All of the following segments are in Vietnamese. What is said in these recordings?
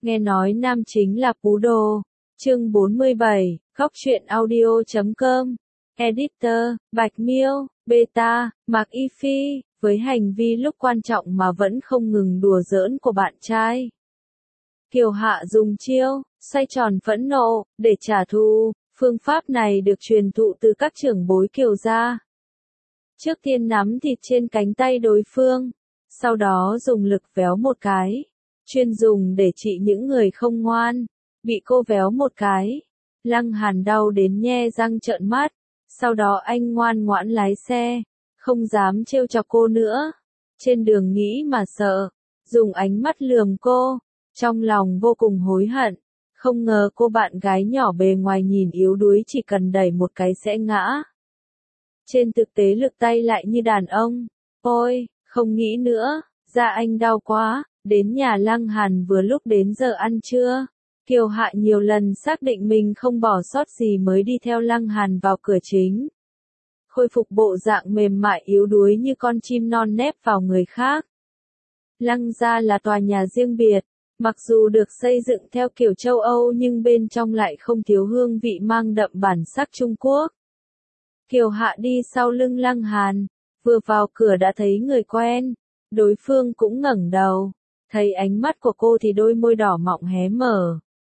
Nghe nói nam chính là Pú Đồ. Chương 47, Góc truyện audio.com. Editor, Bạch Miêu, Beta, Mạc Y Phi, với hành vi lúc quan trọng mà vẫn không ngừng đùa giỡn của bạn trai. Kiều Hạ dùng chiêu, xoay tròn phẫn nộ, để trả thù. Phương pháp này được truyền thụ từ các trưởng bối Kiều gia. Trước tiên nắm thịt trên cánh tay đối phương, sau đó dùng lực véo một cái. Chuyên dùng để trị những người không ngoan. Bị cô véo một cái, Lăng Hàn đau đến nhe răng trợn mắt. Sau đó anh ngoan ngoãn lái xe, không dám trêu chọc cô nữa. Trên đường nghĩ mà sợ, dùng ánh mắt lườm cô, trong lòng vô cùng hối hận. Không ngờ cô bạn gái nhỏ bề ngoài nhìn yếu đuối chỉ cần đẩy một cái sẽ ngã. Trên thực tế lực tay lại như đàn ông. Ôi, không nghĩ nữa, da anh đau quá. Đến nhà Lăng Hàn vừa lúc đến giờ ăn trưa. Kiều Hạ nhiều lần xác định mình không bỏ sót gì mới đi theo Lăng Hàn vào cửa chính. Khôi phục bộ dạng mềm mại yếu đuối như con chim non nép vào người khác. Lăng gia là tòa nhà riêng biệt, mặc dù được xây dựng theo kiểu châu Âu nhưng bên trong lại không thiếu hương vị mang đậm bản sắc Trung Quốc. Kiều Hạ đi sau lưng Lăng Hàn, vừa vào cửa đã thấy người quen, đối phương cũng ngẩng đầu, thấy ánh mắt của cô thì đôi môi đỏ mọng hé mở.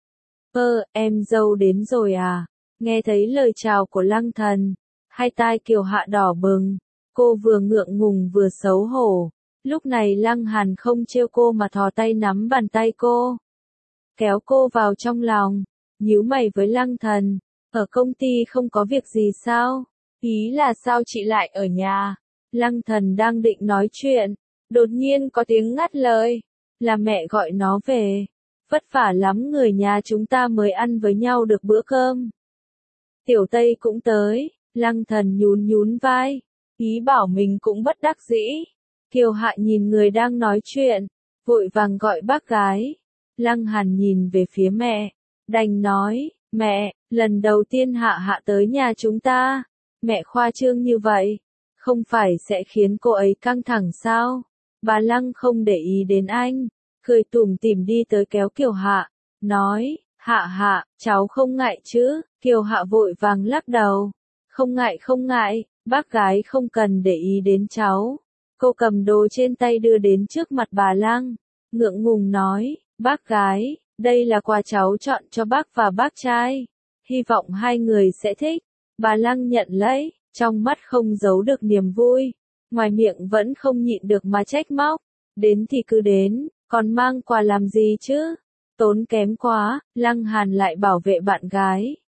Em dâu đến rồi à? Nghe thấy lời chào của Lăng Thần, hai tai Kiều Hạ đỏ bừng, cô vừa ngượng ngùng vừa xấu hổ. Lúc này Lăng Hàn không trêu cô mà thò tay nắm bàn tay cô, kéo cô vào trong lòng, nhíu mày với Lăng Thần, ở công ty không có việc gì sao? Ý là sao chị lại ở nhà? Lăng Thần đang định nói chuyện, đột nhiên có tiếng ngắt lời, là mẹ gọi nó về. Vất vả lắm người nhà chúng ta mới ăn với nhau được bữa cơm. Tiểu Tây cũng tới, Lăng Thần nhún nhún vai, ý bảo mình cũng bất đắc dĩ. Kiều Hạ nhìn người đang nói chuyện, vội vàng gọi bác gái. Lăng Hàn nhìn về phía mẹ, đành nói, mẹ, lần đầu tiên Hạ Hạ tới nhà chúng ta, mẹ khoa trương như vậy, không phải sẽ khiến cô ấy căng thẳng sao? Bà Lăng không để ý đến anh, cười tủm tỉm đi tới kéo Kiều Hạ, nói, Hạ Hạ, cháu không ngại chứ? Kiều Hạ vội vàng lắc đầu, không ngại, bác gái không cần để ý đến cháu. Cô cầm đồ trên tay đưa đến trước mặt bà Lăng, ngượng ngùng nói, bác gái, đây là quà cháu chọn cho bác và bác trai, hy vọng hai người sẽ thích. Bà Lăng nhận lấy, trong mắt không giấu được niềm vui, ngoài miệng vẫn không nhịn được mà trách móc, đến thì cứ đến, còn mang quà làm gì chứ, tốn kém quá. Lăng Hàn lại bảo vệ bạn gái,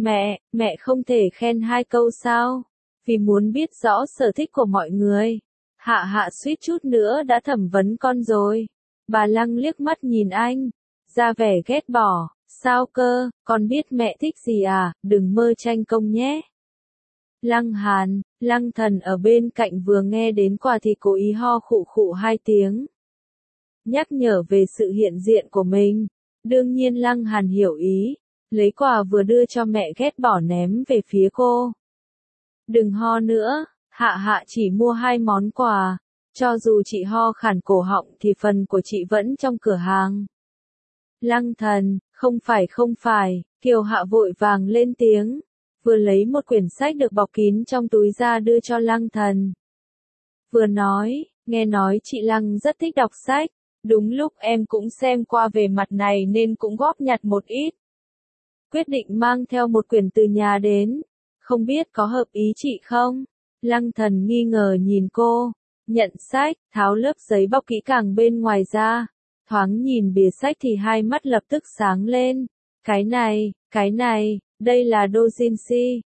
mẹ không thể khen hai câu sao, vì muốn biết rõ sở thích của mọi người. Hạ Hạ suýt chút nữa đã thẩm vấn con rồi. Bà Lăng liếc mắt nhìn anh, ra vẻ ghét bỏ, sao cơ, con biết mẹ thích gì à, đừng mơ tranh công nhé. Lăng Hàn, Lăng Thần ở bên cạnh vừa nghe đến quà thì cố ý ho khụ khụ hai tiếng, nhắc nhở về sự hiện diện của mình. Đương nhiên Lăng Hàn hiểu ý, lấy quà vừa đưa cho mẹ ghét bỏ ném về phía cô. Đừng ho nữa, Hạ Hạ chỉ mua 2 món quà, cho dù chị ho khản cổ họng thì phần của chị vẫn trong cửa hàng. Lăng Thần, không phải, Kiều Hạ vội vàng lên tiếng, vừa lấy một quyển sách được bọc kín trong túi ra đưa cho Lăng Thần. Vừa nói, nghe nói chị Lăng rất thích đọc sách, đúng lúc em cũng xem qua về mặt này nên cũng góp nhặt một ít. Quyết định mang theo một quyển từ nhà đến, không biết có hợp ý chị không? Lăng Thần nghi ngờ nhìn cô, nhận sách, tháo lớp giấy bọc kỹ càng bên ngoài ra, thoáng nhìn bìa sách thì hai mắt lập tức sáng lên. Cái này, đây là doujinshi,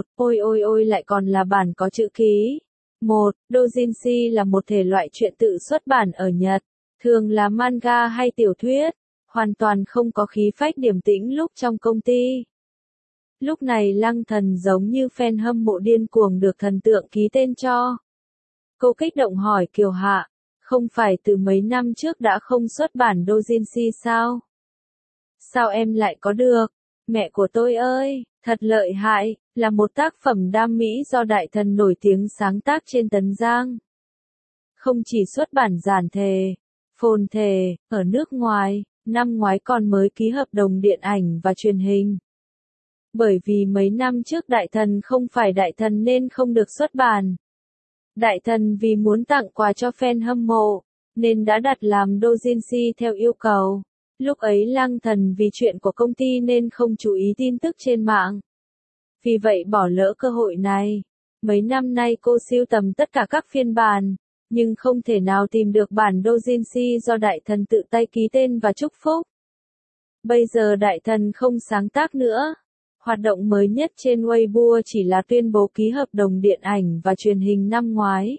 ôi lại còn là bản có chữ ký. Doujinshi là một thể loại truyện tự xuất bản ở Nhật, thường là manga hay tiểu thuyết, hoàn toàn không có khí phách điềm tĩnh lúc trong công ty. Lúc này Lăng Thần giống như fan hâm mộ điên cuồng được thần tượng ký tên cho. Cô kích động hỏi Kiều Hạ, không phải từ mấy năm trước đã không xuất bản doujinshi sao? Sao em lại có được? Mẹ của tôi ơi, thật lợi hại, là một tác phẩm đam mỹ do đại thần nổi tiếng sáng tác trên Tấn Giang. Không chỉ xuất bản giản thể, phồn thể, ở nước ngoài, năm ngoái còn mới ký hợp đồng điện ảnh và truyền hình. Bởi vì mấy năm trước Đại Thần không phải Đại Thần nên không được xuất bản. Đại Thần vì muốn tặng quà cho fan hâm mộ, nên đã đặt làm doujinshi theo yêu cầu. Lúc ấy Lăng Thần vì chuyện của công ty nên không chú ý tin tức trên mạng. Vì vậy bỏ lỡ cơ hội này. Mấy năm nay cô sưu tầm tất cả các phiên bản, nhưng không thể nào tìm được bản doujinshi do Đại Thần tự tay ký tên và chúc phúc. Bây giờ Đại Thần không sáng tác nữa. Hoạt động mới nhất trên Weibo chỉ là tuyên bố ký hợp đồng điện ảnh và truyền hình năm ngoái.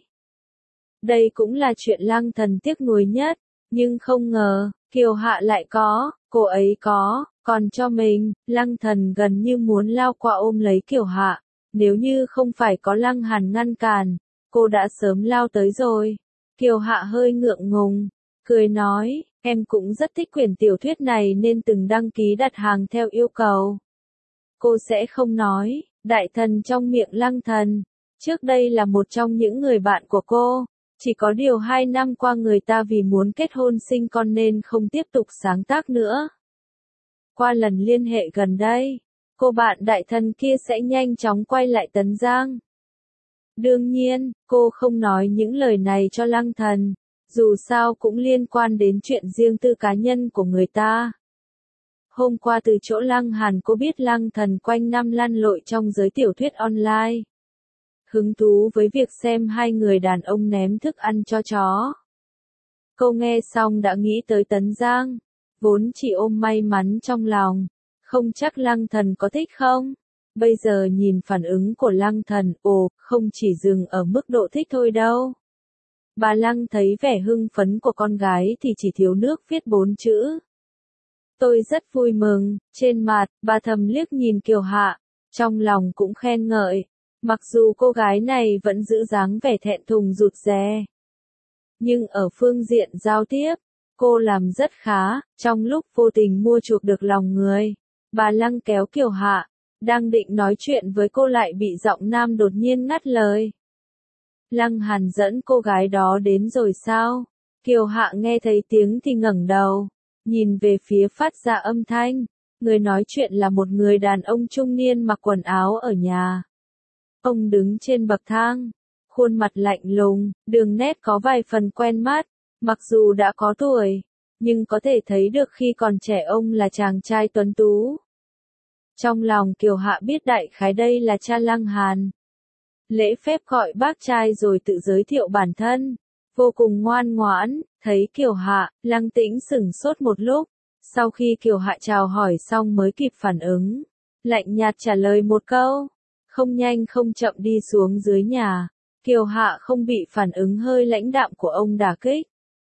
Đây cũng là chuyện Lăng Thần tiếc nuối nhất, nhưng không ngờ, Kiều Hạ lại có, cô ấy có, còn cho mình, Lăng Thần gần như muốn lao qua ôm lấy Kiều Hạ. Nếu như không phải có Lăng Hàn ngăn cản, cô đã sớm lao tới rồi. Kiều Hạ hơi ngượng ngùng, cười nói, em cũng rất thích quyển tiểu thuyết này nên từng đăng ký đặt hàng theo yêu cầu. Cô sẽ không nói, Đại Thần trong miệng Lăng Thần. Trước đây là một trong những người bạn của cô. Chỉ có điều 2 năm qua người ta vì muốn kết hôn sinh con nên không tiếp tục sáng tác nữa. Qua lần liên hệ gần đây, cô bạn Đại Thần kia sẽ nhanh chóng quay lại Tấn Giang. Đương nhiên, cô không nói những lời này cho Lăng Thần, dù sao cũng liên quan đến chuyện riêng tư cá nhân của người ta. Hôm qua từ chỗ Lăng Hàn cô biết Lăng Thần quanh năm lăn lội trong giới tiểu thuyết online. Hứng thú với việc xem hai người đàn ông ném thức ăn cho chó. Cô nghe xong đã nghĩ tới Tấn Giang, vốn chỉ ôm may mắn trong lòng, không chắc Lăng Thần có thích không? Bây giờ nhìn phản ứng của Lăng Thần, không chỉ dừng ở mức độ thích thôi đâu. Bà Lăng thấy vẻ hưng phấn của con gái thì chỉ thiếu nước viết 4 chữ. Tôi rất vui mừng, trên mặt, bà thầm liếc nhìn Kiều Hạ, trong lòng cũng khen ngợi. Mặc dù cô gái này vẫn giữ dáng vẻ thẹn thùng rụt rè. Nhưng ở phương diện giao tiếp, cô làm rất khá, trong lúc vô tình mua chuộc được lòng người. Bà Lăng kéo Kiều Hạ, đang định nói chuyện với cô lại bị giọng nam đột nhiên ngắt lời. Lăng Hàn dẫn cô gái đó đến rồi sao? Kiều Hạ nghe thấy tiếng thì ngẩng đầu, nhìn về phía phát ra âm thanh. Người nói chuyện là một người đàn ông trung niên mặc quần áo ở nhà. Ông đứng trên bậc thang, khuôn mặt lạnh lùng, đường nét có vài phần quen mắt, mặc dù đã có tuổi, nhưng có thể thấy được khi còn trẻ ông là chàng trai tuấn tú. Trong lòng Kiều Hạ biết đại khái đây là cha Lăng Hàn. Lễ phép gọi bác trai rồi tự giới thiệu bản thân, vô cùng ngoan ngoãn, thấy Kiều Hạ, Lăng Tĩnh sửng sốt một lúc, sau khi Kiều Hạ chào hỏi xong mới kịp phản ứng, lạnh nhạt trả lời một câu. Không nhanh không chậm đi xuống dưới nhà, Kiều Hạ không bị phản ứng hơi lãnh đạm của ông đả kích.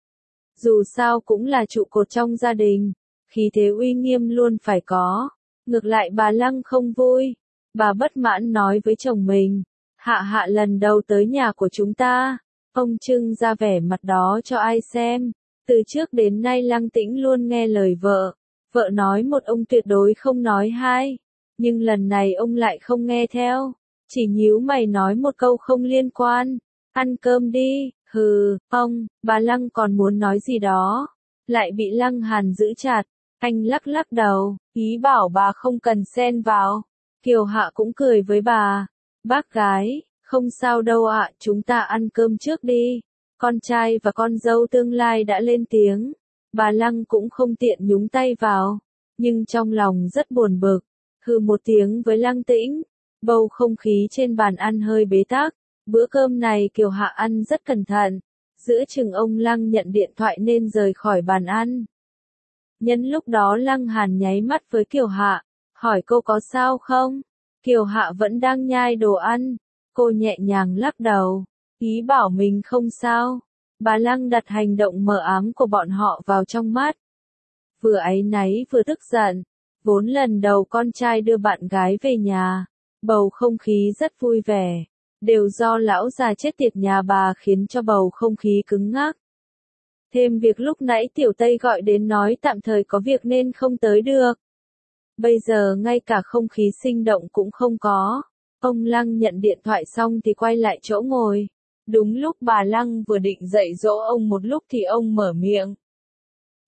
Dù sao cũng là trụ cột trong gia đình, khí thế uy nghiêm luôn phải có. Ngược lại bà Lăng không vui, bà bất mãn nói với chồng mình, Hạ lần đầu tới nhà của chúng ta, ông trưng ra vẻ mặt đó cho ai xem. Từ trước đến nay Lăng Tĩnh luôn nghe lời vợ, vợ nói một ông tuyệt đối không nói hai. Nhưng lần này ông lại không nghe theo, chỉ nhíu mày nói một câu không liên quan, ăn cơm đi, hừ, bà Lăng còn muốn nói gì đó, lại bị Lăng Hàn giữ chặt, anh lắc lắc đầu, ý bảo bà không cần xen vào. Kiều Hạ cũng cười với bà, bác gái, không sao đâu ạ, chúng ta ăn cơm trước đi, con trai và con dâu tương lai đã lên tiếng, bà Lăng cũng không tiện nhúng tay vào, nhưng trong lòng rất buồn bực. Hừ một tiếng với Lăng Tĩnh, bầu không khí trên bàn ăn hơi bế tắc, bữa cơm này Kiều Hạ ăn rất cẩn thận, giữa chừng ông Lăng nhận điện thoại nên rời khỏi bàn ăn. Nhân lúc đó Lăng Hàn nháy mắt với Kiều Hạ, hỏi cô có sao không? Kiều Hạ vẫn đang nhai đồ ăn, cô nhẹ nhàng lắc đầu, ý bảo mình không sao. Bà Lăng đặt hành động mờ ám của bọn họ vào trong mắt. Vừa áy náy vừa tức giận. Vốn lần đầu con trai đưa bạn gái về nhà, bầu không khí rất vui vẻ, đều do lão già chết tiệt nhà bà khiến cho bầu không khí cứng ngắc. Thêm việc lúc nãy Tiểu Tây gọi đến nói tạm thời có việc nên không tới được. Bây giờ ngay cả không khí sinh động cũng không có. Ông Lăng nhận điện thoại xong thì quay lại chỗ ngồi. Đúng lúc bà Lăng vừa định dạy dỗ ông một lúc thì ông mở miệng.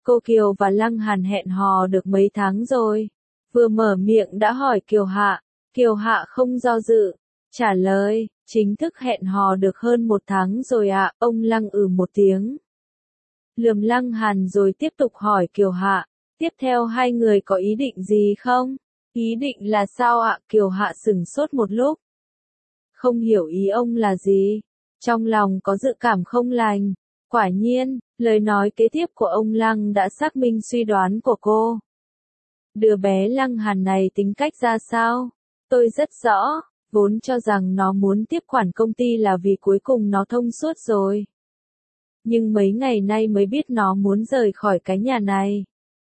cô Kiều và Lăng Hàn hẹn hò được mấy tháng rồi? Vừa mở miệng đã hỏi Kiều Hạ. Kiều Hạ không do dự, trả lời, chính thức hẹn hò được hơn 1 tháng rồi ạ. Ông Lăng một tiếng. Lườm Lăng Hàn rồi tiếp tục hỏi Kiều Hạ, tiếp theo hai người có ý định gì không? Ý định là sao ạ? Kiều Hạ sửng sốt một lúc. Không hiểu ý ông là gì. Trong lòng có dự cảm không lành. Quả nhiên, lời nói kế tiếp của ông Lăng đã xác minh suy đoán của cô. Đứa bé Lăng Hàn này tính cách ra sao? Tôi rất rõ, vốn cho rằng nó muốn tiếp quản công ty là vì cuối cùng nó thông suốt rồi. Nhưng mấy ngày nay mới biết nó muốn rời khỏi cái nhà này.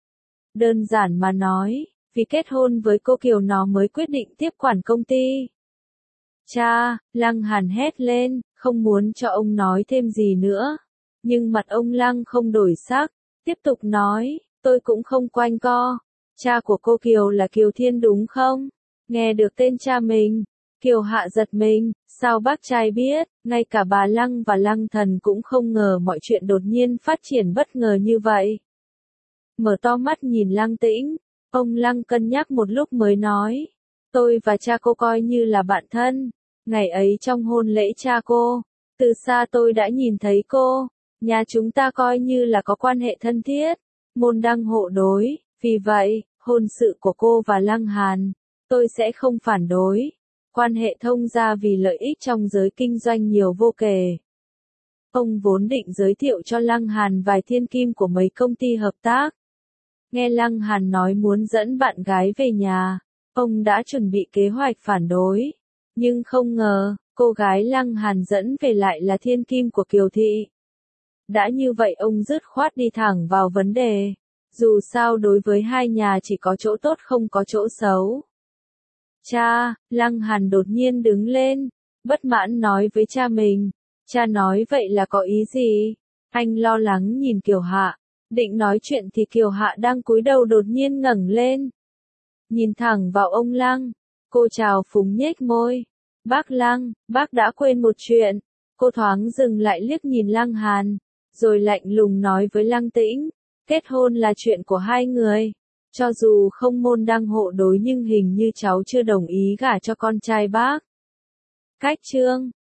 Đơn giản mà nói, vì kết hôn với cô Kiều nó mới quyết định tiếp quản công ty. Cha, Lăng Hàn hét lên, không muốn cho ông nói thêm gì nữa. Nhưng mặt ông Lăng không đổi sắc, tiếp tục nói, tôi cũng không quanh co. Cha của cô Kiều là Kiều Thiên đúng không? Nghe được tên cha mình, Kiều Hạ giật mình, sao bác trai biết? Ngay cả bà Lăng và Lăng Thần cũng không ngờ mọi chuyện đột nhiên phát triển bất ngờ như vậy. Mở to mắt nhìn Lăng Tĩnh, ông Lăng cân nhắc một lúc mới nói, tôi và cha cô coi như là bạn thân. Ngày ấy trong hôn lễ cha cô, từ xa tôi đã nhìn thấy cô, nhà chúng ta coi như là có quan hệ thân thiết, môn đăng hộ đối, vì vậy, hôn sự của cô và Lăng Hàn, tôi sẽ không phản đối. Quan hệ thông gia vì lợi ích trong giới kinh doanh nhiều vô kể. Ông vốn định giới thiệu cho Lăng Hàn vài thiên kim của mấy công ty hợp tác. Nghe Lăng Hàn nói muốn dẫn bạn gái về nhà, ông đã chuẩn bị kế hoạch phản đối. Nhưng không ngờ, cô gái Lăng Hàn dẫn về lại là thiên kim của Kiều Thị. Đã như vậy ông dứt khoát đi thẳng vào vấn đề. Dù sao đối với hai nhà chỉ có chỗ tốt không có chỗ xấu. Cha, Lăng Hàn đột nhiên đứng lên, bất mãn nói với cha mình. Cha nói vậy là có ý gì? Anh lo lắng nhìn Kiều Hạ. Định nói chuyện thì Kiều Hạ đang cúi đầu đột nhiên ngẩng lên. Nhìn thẳng vào ông Lăng. Cô chào phúng nhếch môi. Bác Lăng, bác đã quên một chuyện. Cô thoáng dừng lại liếc nhìn Lăng Hàn. Rồi lạnh lùng nói với Lăng Tĩnh. Kết hôn là chuyện của hai người. Cho dù không môn đăng hộ đối nhưng hình như cháu chưa đồng ý gả cho con trai bác. Cách chương